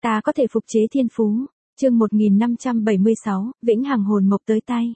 Ta có thể phục chế thiên phú. Chương 1576, Vĩnh Hằng hồn mộc tới tay.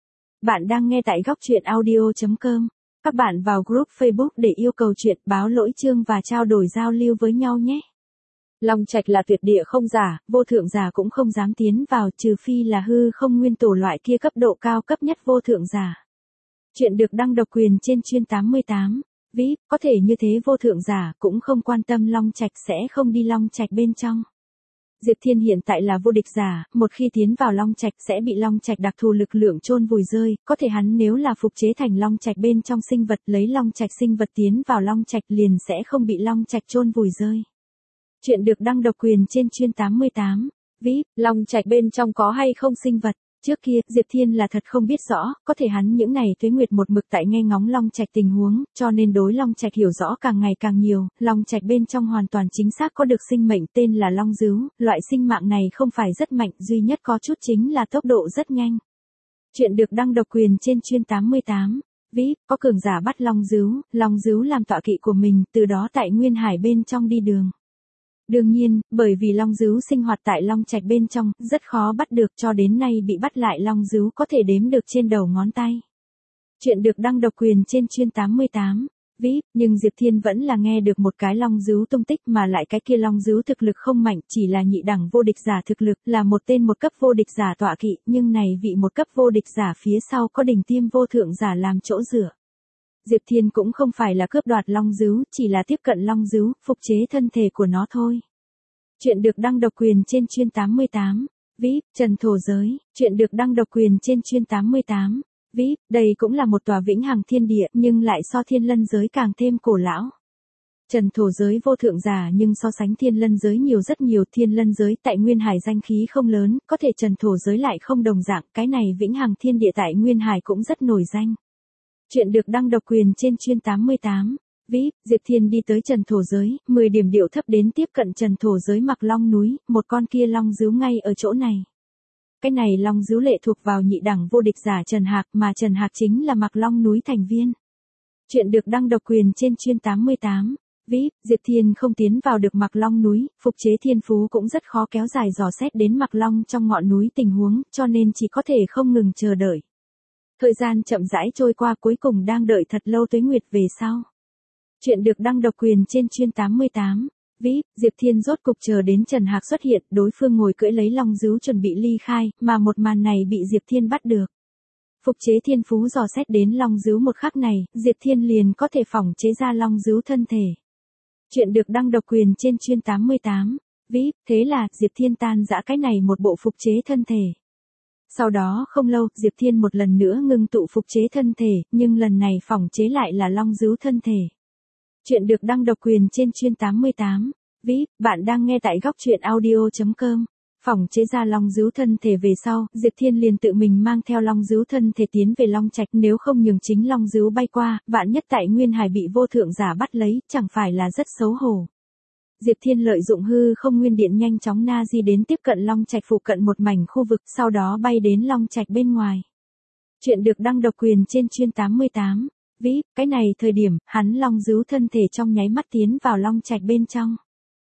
Bạn đang nghe tại góc truyện audio.com. Các bạn vào group Facebook để yêu cầu chuyện, báo lỗi chương và trao đổi giao lưu với nhau nhé. Long Trạch là tuyệt địa không giả, vô thượng giả cũng không dám tiến vào, trừ phi là hư không nguyên tổ loại kia cấp độ cao cấp nhất vô thượng giả. Chuyện được đăng độc quyền trên chuyên 88. VIP, có thể như thế vô thượng giả cũng không quan tâm Long Trạch sẽ không đi Long Trạch bên trong. Diệp Thiên hiện tại là vô địch giả, một khi tiến vào Long Trạch sẽ bị Long Trạch đặc thù lực lượng chôn vùi rơi, có thể hắn nếu là phục chế thành Long Trạch bên trong sinh vật, lấy Long Trạch sinh vật tiến vào Long Trạch liền sẽ không bị Long Trạch chôn vùi rơi. Chuyện được đăng độc quyền trên chuyên 88. VIP, Long Trạch bên trong có hay không sinh vật? Trước kia, Diệp Thiên là thật không biết rõ, có thể hắn những ngày tuế nguyệt một mực tại nghe ngóng Long Trạch tình huống, cho nên đối Long Trạch hiểu rõ càng ngày càng nhiều, Long Trạch bên trong hoàn toàn chính xác có được sinh mệnh tên là Long Dứu, loại sinh mạng này không phải rất mạnh, duy nhất có chút chính là tốc độ rất nhanh. Chuyện được đăng độc quyền trên chuyên 88. VIP, có cường giả bắt Long Dứu làm tọa kỵ của mình, từ đó tại Nguyên Hải bên trong đi đường. Đương nhiên, bởi vì Long Dứu sinh hoạt tại Long Trạch bên trong, rất khó bắt được, cho đến nay bị bắt lại Long Dứu có thể đếm được trên đầu ngón tay. Chuyện được đăng độc quyền trên chuyên 88. VIP, nhưng Diệp Thiên vẫn là nghe được một cái Long Dứu tung tích, mà lại cái kia Long Dứu thực lực không mạnh, chỉ là nhị đẳng vô địch giả thực lực, là một tên một cấp vô địch giả tọa kỵ, nhưng này vị một cấp vô địch giả phía sau có đỉnh tiêm vô thượng giả làm chỗ dựa. Diệp Thiên cũng không phải là cướp đoạt Long Dứu, chỉ là tiếp cận Long Dứu, phục chế thân thể của nó thôi. Chuyện được đăng độc quyền trên chuyên 88. VIP, Trần Thổ Giới. Chuyện được đăng độc quyền trên chuyên 88. VIP, đây cũng là một tòa vĩnh hằng thiên địa, nhưng lại so Thiên Lân giới càng thêm cổ lão. Trần Thổ Giới vô thượng giả nhưng so sánh Thiên Lân giới nhiều rất nhiều, Thiên Lân giới tại Nguyên Hải danh khí không lớn, có thể Trần Thổ Giới lại không đồng dạng, cái này vĩnh hằng thiên địa tại Nguyên Hải cũng rất nổi danh. Chuyện được đăng độc quyền trên chuyên 88. VIP, Diệp Thiên đi tới Trần Thổ Giới, 10 điểm điệu thấp đến tiếp cận Trần Thổ Giới Mặc Long núi, một con kia Long Dứu ngay ở chỗ này. Cái này Long Dứu lệ thuộc vào nhị đẳng vô địch giả Trần Hạc, mà Trần Hạc chính là Mặc Long núi thành viên. Chuyện được đăng độc quyền trên chuyên 88. VIP, Diệp Thiên không tiến vào được Mặc Long núi, phục chế thiên phú cũng rất khó kéo dài dò xét đến Mặc Long trong ngọn núi tình huống, cho nên chỉ có thể không ngừng chờ đợi. Thời gian chậm rãi trôi qua, cuối cùng đang đợi thật lâu tuế nguyệt về sau. Chuyện được đăng độc quyền trên chuyên 88. VIP, Diệp Thiên rốt cục chờ đến Trần Hạc xuất hiện, đối phương ngồi cưỡi lấy Long Dứu chuẩn bị ly khai, mà một màn này bị Diệp Thiên bắt được. Phục chế thiên phú dò xét đến Long Dứu một khắc này, Diệp Thiên liền có thể phỏng chế ra Long Dứu thân thể. Chuyện được đăng độc quyền trên chuyên 88. VIP, thế là Diệp Thiên tan rã cái này một bộ phục chế thân thể. Sau đó không lâu, Diệp Thiên một lần nữa ngưng tụ phục chế thân thể, nhưng lần này phỏng chế lại là Long Dứu thân thể. Chuyện được đăng độc quyền trên chuyên 88. VIP, bạn đang nghe tại góc truyện audio.com. Phỏng chế ra Long Dứu thân thể về sau, Diệp Thiên liền tự mình mang theo Long Dứu thân thể tiến về Long Trạch, nếu không nhường chính Long Dứu bay qua, vạn nhất tại Nguyên Hải bị vô thượng giả bắt lấy, chẳng phải là rất xấu hổ. Diệp Thiên lợi dụng hư không nguyên điện nhanh chóng na di đến tiếp cận Long Trạch phụ cận một mảnh khu vực, sau đó bay đến Long Trạch bên ngoài. Chuyện được đăng độc quyền trên chuyên 88. VIP, cái này thời điểm, hắn Long Dứu thân thể trong nháy mắt tiến vào Long Trạch bên trong.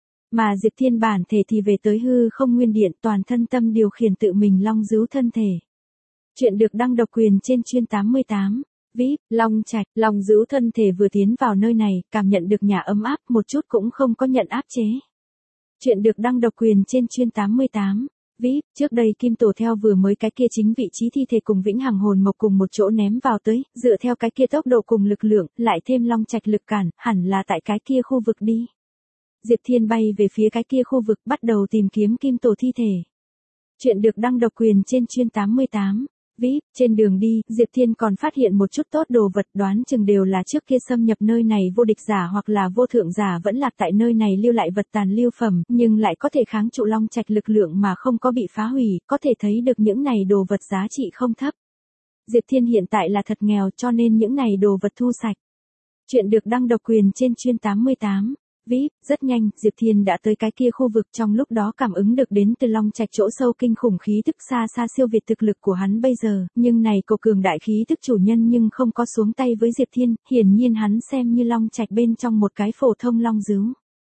Mà Diệp Thiên bản thể thì về tới hư không nguyên điện, toàn thân tâm điều khiển tự mình Long Dứu thân thể. Chuyện được đăng độc quyền trên chuyên 88. VIP, Long Trạch, Long Dứu thân thể vừa tiến vào nơi này, cảm nhận được nhà ấm áp, một chút cũng không có nhận áp chế. Chuyện được đăng độc quyền trên chuyên 88. VIP, trước đây Kim Tổ theo vừa mới cái kia chính vị trí thi thể cùng Vĩnh Hằng hồn mộc cùng một chỗ ném vào tới, dựa theo cái kia tốc độ cùng lực lượng, lại thêm Long Trạch lực cản, hẳn là tại cái kia khu vực đi. Diệp Thiên bay về phía cái kia khu vực, bắt đầu tìm kiếm Kim Tổ thi thể. Chuyện được đăng độc quyền trên chuyên 88. VIP, trên đường đi, Diệp Thiên còn phát hiện một chút tốt đồ vật, đoán chừng đều là trước kia xâm nhập nơi này vô địch giả hoặc là vô thượng giả vẫn lạc tại nơi này lưu lại vật tàn lưu phẩm, nhưng lại có thể kháng trụ Long Trạch lực lượng mà không có bị phá hủy, có thể thấy được những này đồ vật giá trị không thấp. Diệp Thiên hiện tại là thật nghèo, cho nên những này đồ vật thu sạch. Chuyện được đăng độc quyền trên chuyên 88. VIP, rất nhanh, Diệp Thiên đã tới cái kia khu vực, trong lúc đó cảm ứng được đến từ Long Trạch chỗ sâu kinh khủng khí tức xa xa siêu việt thực lực của hắn bây giờ, nhưng này cổ cường đại khí tức chủ nhân nhưng không có xuống tay với Diệp Thiên, hiển nhiên hắn xem như Long Trạch bên trong một cái phổ thông Long Dứu.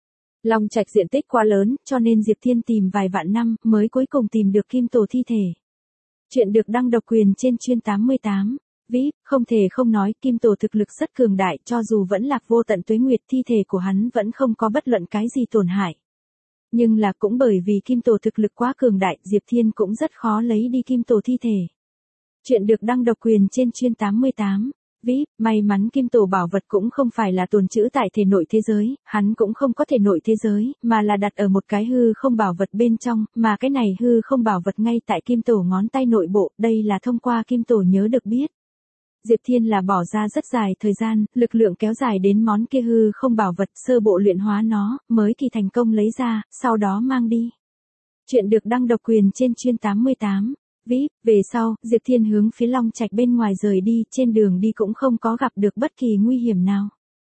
Long Trạch diện tích quá lớn, cho nên Diệp Thiên tìm vài vạn năm mới cuối cùng tìm được kim tổ thi thể. Chuyện được đăng độc quyền trên chuyên 88. VIP, không thể không nói, kim tổ thực lực rất cường đại, cho dù vẫn lạc vô tận tuế nguyệt, thi thể của hắn vẫn không có bất luận cái gì tổn hại. Nhưng là cũng bởi vì kim tổ thực lực quá cường đại, Diệp Thiên cũng rất khó lấy đi kim tổ thi thể. Chuyện được đăng độc quyền trên chuyên 88. VIP, may mắn kim tổ bảo vật cũng không phải là tồn trữ tại thể nội thế giới, hắn cũng không có thể nội thế giới, mà là đặt ở một cái hư không bảo vật bên trong, mà cái này hư không bảo vật ngay tại kim tổ ngón tay nội bộ, đây là thông qua kim tổ nhớ được biết. Diệp Thiên là bỏ ra rất dài thời gian, lực lượng kéo dài đến món kia hư không bảo vật, sơ bộ luyện hóa nó, mới kỳ thành công lấy ra, sau đó mang đi. Chuyện được đăng độc quyền trên chuyên 88. VIP, về sau, Diệp Thiên hướng phía Long Trạch bên ngoài rời đi, trên đường đi cũng không có gặp được bất kỳ nguy hiểm nào.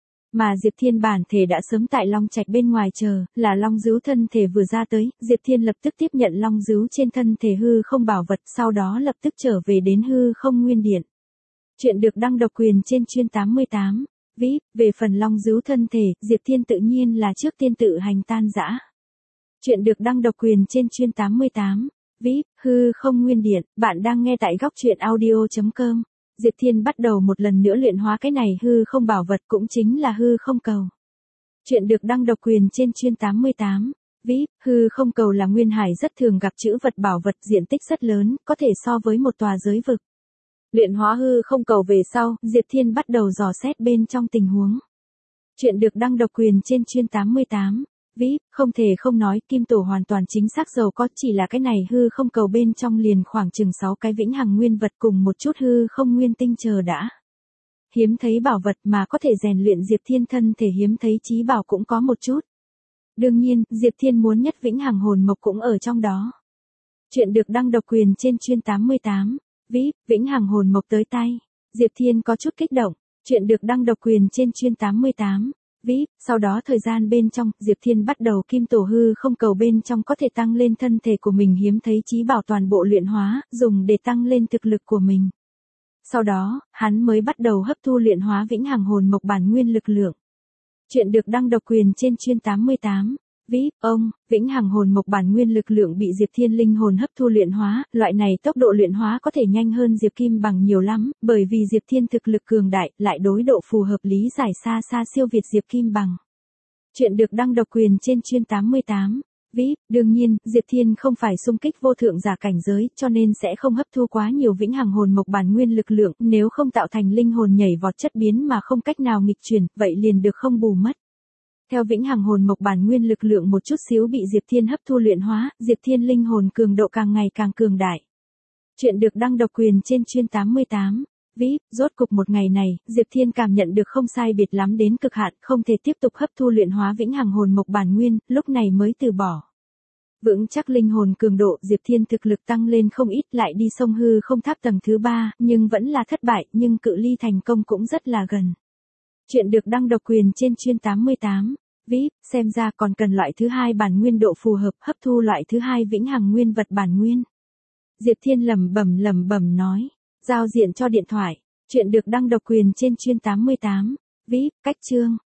Mà Diệp Thiên bản thể đã sớm tại Long Trạch bên ngoài chờ, là Long Dứu thân thể vừa ra tới, Diệp Thiên lập tức tiếp nhận Long Dứu trên thân thể hư không bảo vật, sau đó lập tức trở về đến hư không nguyên điện. Chuyện được đăng độc quyền trên chuyên 88. VIP, về phần Long Dứu thân thể, Diệp Thiên tự nhiên là trước tiên tự hành tan rã. Chuyện được đăng độc quyền trên chuyên 88. VIP, hư không nguyên điện, bạn đang nghe tại góc truyện audio.com. Diệp Thiên bắt đầu một lần nữa luyện hóa cái này hư không bảo vật, cũng chính là hư không cầu. Chuyện được đăng độc quyền trên chuyên 88. VIP, hư không cầu là nguyên hải rất thường gặp chữ vật bảo vật, diện tích rất lớn, có thể so với một tòa giới vực. Luyện hóa hư không cầu về sau, Diệp Thiên bắt đầu dò xét bên trong tình huống. Chuyện được đăng độc quyền trên chuyên 88. VIP, không thể không nói, kim tổ hoàn toàn chính xác giàu có, chỉ là cái này hư không cầu bên trong liền khoảng chừng 6 cái vĩnh hằng nguyên vật cùng một chút hư không nguyên tinh chờ đã. Hiếm thấy bảo vật mà có thể rèn luyện Diệp Thiên thân thể hiếm thấy chí bảo cũng có một chút. Đương nhiên, Diệp Thiên muốn nhất vĩnh hằng hồn mộc cũng ở trong đó. Chuyện được đăng độc quyền trên chuyên 88. VIP, vĩnh hằng hồn mộc tới tay. Diệp Thiên có chút kích động. Chuyện được đăng độc quyền trên chuyên 88. VIP, sau đó thời gian bên trong, Diệp Thiên bắt đầu kim tổ hư không cầu bên trong có thể tăng lên thân thể của mình hiếm thấy chí bảo toàn bộ luyện hóa, dùng để tăng lên thực lực của mình. Sau đó, hắn mới bắt đầu hấp thu luyện hóa vĩnh hằng hồn mộc bản nguyên lực lượng. Chuyện được đăng độc quyền trên chuyên 88. VIP, vĩnh hằng hồn mộc bản nguyên lực lượng bị Diệp Thiên linh hồn hấp thu luyện hóa, loại này tốc độ luyện hóa có thể nhanh hơn Diệp Kim Bằng nhiều lắm, bởi vì Diệp Thiên thực lực cường đại, lại đối độ phù hợp lý giải xa xa siêu việt Diệp Kim Bằng. Chuyện được đăng độc quyền trên chuyên 88. VIP, đương nhiên, Diệp Thiên không phải xung kích vô thượng giả cảnh giới, cho nên sẽ không hấp thu quá nhiều vĩnh hằng hồn mộc bản nguyên lực lượng, nếu không tạo thành linh hồn nhảy vọt chất biến mà không cách nào nghịch chuyển, vậy liền được không bù mất. Theo vĩnh hằng hồn mộc bản nguyên lực lượng một chút xíu bị Diệp Thiên hấp thu luyện hóa, Diệp Thiên linh hồn cường độ càng ngày càng cường đại. Chuyện được đăng độc quyền trên chuyên 88. VIP, rốt cục một ngày này, Diệp Thiên cảm nhận được không sai biệt lắm đến cực hạn, không thể tiếp tục hấp thu luyện hóa vĩnh hằng hồn mộc bản nguyên, lúc này mới từ bỏ. Vững chắc linh hồn cường độ, Diệp Thiên thực lực tăng lên không ít, lại đi sông hư không tháp tầng thứ 3, nhưng vẫn là thất bại, nhưng cự ly thành công cũng rất là gần. Chuyện được đăng độc quyền trên chuyên 88. VIP, xem ra còn cần loại thứ 2 bản nguyên độ phù hợp, hấp thu loại thứ 2 vĩnh hằng nguyên vật bản nguyên. Diệp Thiên lẩm bẩm nói. Giao diện cho điện thoại. Chuyện được đăng độc quyền trên chuyên 88. VIP, cách chương.